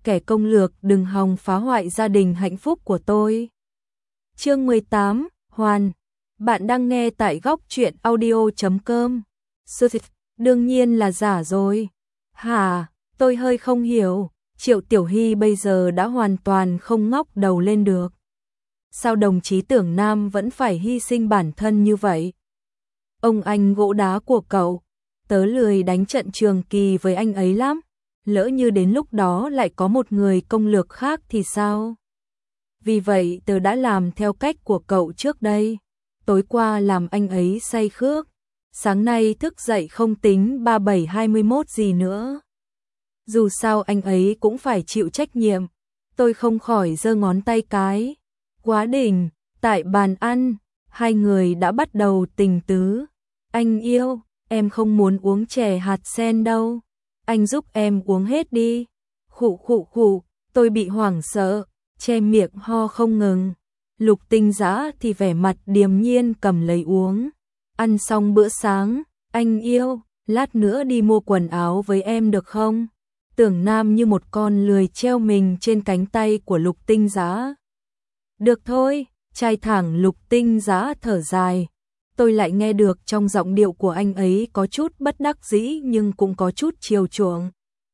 kẻ công lược đừng hòng phá hoại gia đình hạnh phúc của tôi. Chương 18, Hoàn. Bạn đang nghe tại góc truyện audio.com. Đương nhiên là giả rồi. Hả, tôi hơi không hiểu, Triệu Tiểu Hy bây giờ đã hoàn toàn không ngóc đầu lên được. Sao đồng chí Tưởng Nam vẫn phải hy sinh bản thân như vậy? Ông anh gỗ đá của cậu, tớ lười đánh trận trường kỳ với anh ấy lắm. Lỡ như đến lúc đó lại có một người công lược khác thì sao? Vì vậy tớ đã làm theo cách của cậu trước đây. Tối qua làm anh ấy say khước. Sáng nay thức dậy không tính 37-21 gì nữa. Dù sao anh ấy cũng phải chịu trách nhiệm. Tôi không khỏi giơ ngón tay cái. Quá đỉnh, tại bàn ăn, hai người đã bắt đầu tình tứ. Anh yêu, em không muốn uống chè hạt sen đâu. Anh giúp em uống hết đi. Khụ khụ khụ, tôi bị hoảng sợ, che miệng ho không ngừng. Lục Tinh Dã thì vẻ mặt điềm nhiên cầm lấy uống. Ăn xong bữa sáng, anh yêu, lát nữa đi mua quần áo với em được không? Tưởng Nam như một con lười treo mình trên cánh tay của Lục Tinh Dã. Được thôi, trai thẳng Lục Tinh Dã thở dài. Tôi lại nghe được trong giọng điệu của anh ấy có chút bất đắc dĩ nhưng cũng có chút chiều chuộng.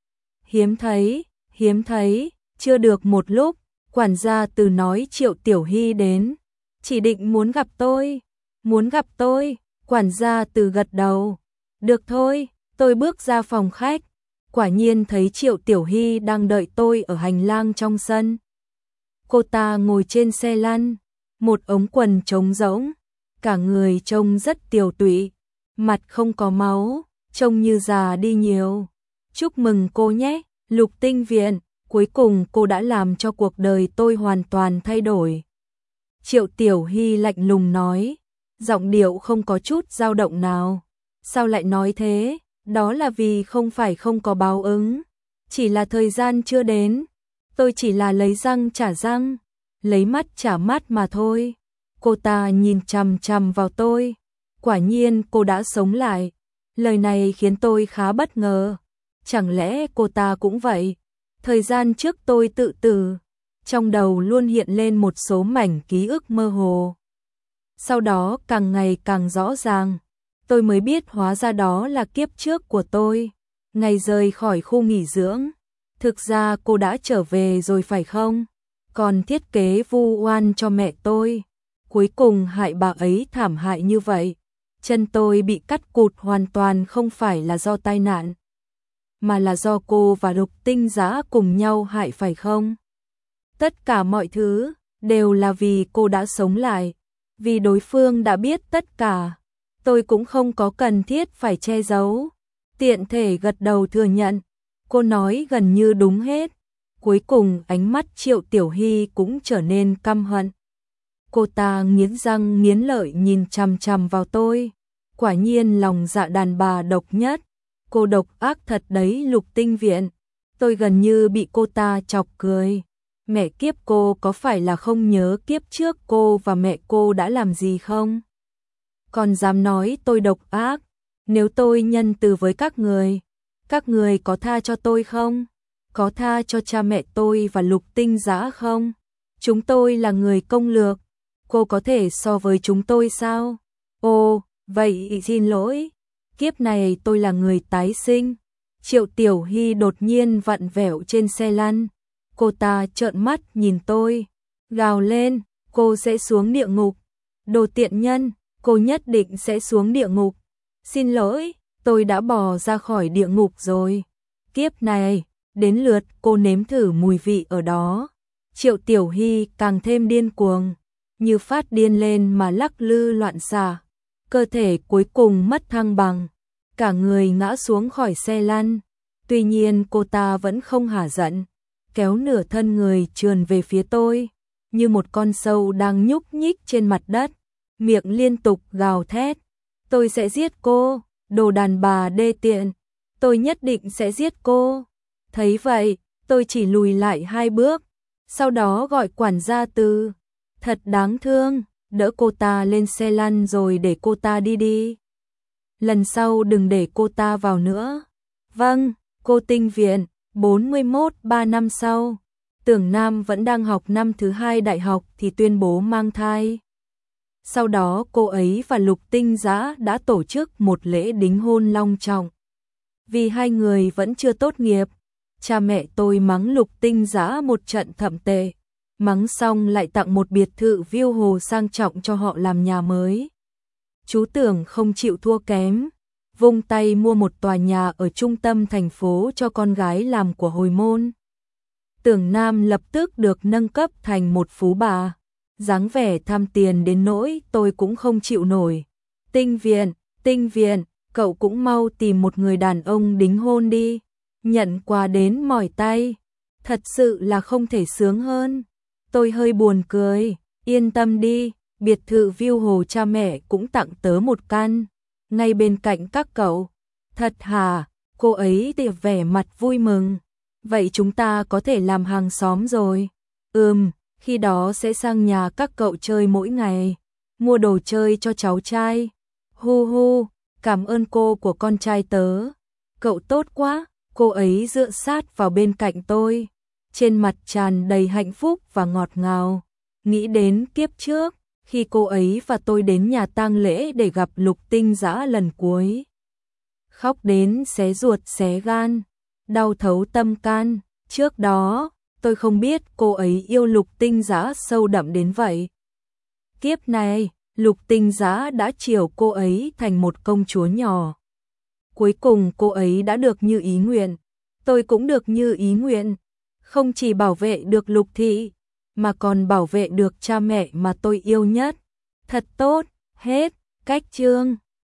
Hiếm thấy, chưa được một lúc, quản gia Từ nói Triệu Tiểu Hy đến. Chỉ định muốn gặp tôi, quản gia Từ gật đầu. Được thôi, tôi bước ra phòng khách. Quả nhiên thấy Triệu Tiểu Hy đang đợi tôi ở hành lang trong sân. Cô ta ngồi trên xe lăn, một ống quần trống rỗng. Cả người trông rất tiều tụy, mặt không có máu, trông như già đi nhiều. Chúc mừng cô nhé, Lục Tinh Viện, cuối cùng cô đã làm cho cuộc đời tôi hoàn toàn thay đổi. Triệu Tiểu Hy lạnh lùng nói, giọng điệu không có chút dao động nào. Sao lại nói thế? Đó là vì không phải không có báo ứng, chỉ là thời gian chưa đến. Tôi chỉ là lấy răng trả răng, lấy mắt trả mắt mà thôi. Cô ta nhìn chằm chằm vào tôi. Quả nhiên cô đã sống lại. Lời này khiến tôi khá bất ngờ. Chẳng lẽ cô ta cũng vậy? Thời gian trước tôi tự tử, trong đầu luôn hiện lên một số mảnh ký ức mơ hồ. Sau đó càng ngày càng rõ ràng, tôi mới biết hóa ra đó là kiếp trước của tôi. Ngày rời khỏi khu nghỉ dưỡng, thực ra cô đã trở về rồi phải không? Còn thiết kế vu oan cho mẹ tôi. Cuối cùng hại bà ấy thảm hại như vậy. Chân tôi bị cắt cụt hoàn toàn không phải là do tai nạn, mà là do cô và Lục Tinh Dã cùng nhau hại phải không? Tất cả mọi thứ đều là vì cô đã sống lại, vì đối phương đã biết tất cả. Tôi cũng không có cần thiết phải che giấu, tiện thể gật đầu thừa nhận. Cô nói gần như đúng hết. Cuối cùng ánh mắt Triệu Tiểu Hy cũng trở nên căm hận. Cô ta nghiến răng nghiến lợi nhìn chằm chằm vào tôi. Quả nhiên lòng dạ đàn bà độc nhất. Cô độc ác thật đấy Lục Tinh Viện. Tôi gần như bị cô ta chọc cười. Mẹ kiếp, cô có phải là không nhớ kiếp trước cô và mẹ cô đã làm gì không? Còn dám nói tôi độc ác. Nếu tôi nhân từ với các người có tha cho tôi không? Có tha cho cha mẹ tôi và Lục Tinh Dã không? Chúng tôi là người công lược. Cô có thể so với chúng tôi sao? Ồ, vậy xin lỗi. Kiếp này tôi là người tái sinh. Triệu Tiểu Hy đột nhiên vặn vẹo trên xe lăn. Cô ta trợn mắt nhìn tôi, gào lên, cô sẽ xuống địa ngục. Đồ tiện nhân, cô nhất định sẽ xuống địa ngục. Xin lỗi, tôi đã bò ra khỏi địa ngục rồi. Kiếp này, đến lượt cô nếm thử mùi vị ở đó. Triệu Tiểu Hy càng thêm điên cuồng, như phát điên lên mà lắc lư loạn xạ. Cơ thể cuối cùng mất thăng bằng, cả người ngã xuống khỏi xe lăn. Tuy nhiên cô ta vẫn không hả giận, kéo nửa thân người trườn về phía tôi, như một con sâu đang nhúc nhích trên mặt đất, miệng liên tục gào thét. Tôi sẽ giết cô, đồ đàn bà đê tiện, tôi nhất định sẽ giết cô. Thấy vậy, tôi chỉ lùi lại 2 bước, sau đó gọi quản gia Từ. Thật đáng thương, đỡ cô ta lên xe lăn rồi để cô ta đi đi. Lần sau đừng để cô ta vào nữa. Vâng, cô Tinh Viện, 3 năm sau, Tưởng Nam vẫn đang học năm thứ 2 đại học thì tuyên bố mang thai. Sau đó cô ấy và Lục Tinh Dã đã tổ chức một lễ đính hôn long trọng. Vì hai người vẫn chưa tốt nghiệp, cha mẹ tôi mắng Lục Tinh Dã một trận thậm tệ. Mắng xong lại tặng một biệt thự view hồ sang trọng cho họ làm nhà mới. Chú Tưởng không chịu thua kém, vung tay mua một tòa nhà ở trung tâm thành phố cho con gái làm của hồi môn. Tưởng Nam lập tức được nâng cấp thành một phú bà, dáng vẻ tham tiền đến nỗi tôi cũng không chịu nổi. Tinh Viện, cậu cũng mau tìm một người đàn ông đính hôn đi, nhận quà đến mỏi tay, thật sự là không thể sướng hơn. Tôi hơi buồn cười, yên tâm đi, biệt thự view hồ cha mẹ cũng tặng tớ một căn, ngay bên cạnh các cậu. Thật hả? Cô ấy thì vẻ mặt vui mừng. Vậy chúng ta có thể làm hàng xóm rồi. Khi đó sẽ sang nhà các cậu chơi mỗi ngày, mua đồ chơi cho cháu trai. Hu hu, cảm ơn cô của con trai tớ. Cậu tốt quá, cô ấy dựa sát vào bên cạnh tôi, trên mặt tràn đầy hạnh phúc và ngọt ngào. Nghĩ đến kiếp trước, khi cô ấy và tôi đến nhà tang lễ để gặp Lục Tinh Dã lần cuối. Khóc đến xé ruột xé gan, đau thấu tâm can. Trước đó, tôi không biết cô ấy yêu Lục Tinh Dã sâu đậm đến vậy. Kiếp này, Lục Tinh Dã đã chiều cô ấy thành một công chúa nhỏ. Cuối cùng cô ấy đã được như ý nguyện, tôi cũng được như ý nguyện. Không chỉ bảo vệ được Lục thị, mà còn bảo vệ được cha mẹ mà tôi yêu nhất. Thật tốt, hết, cách chương.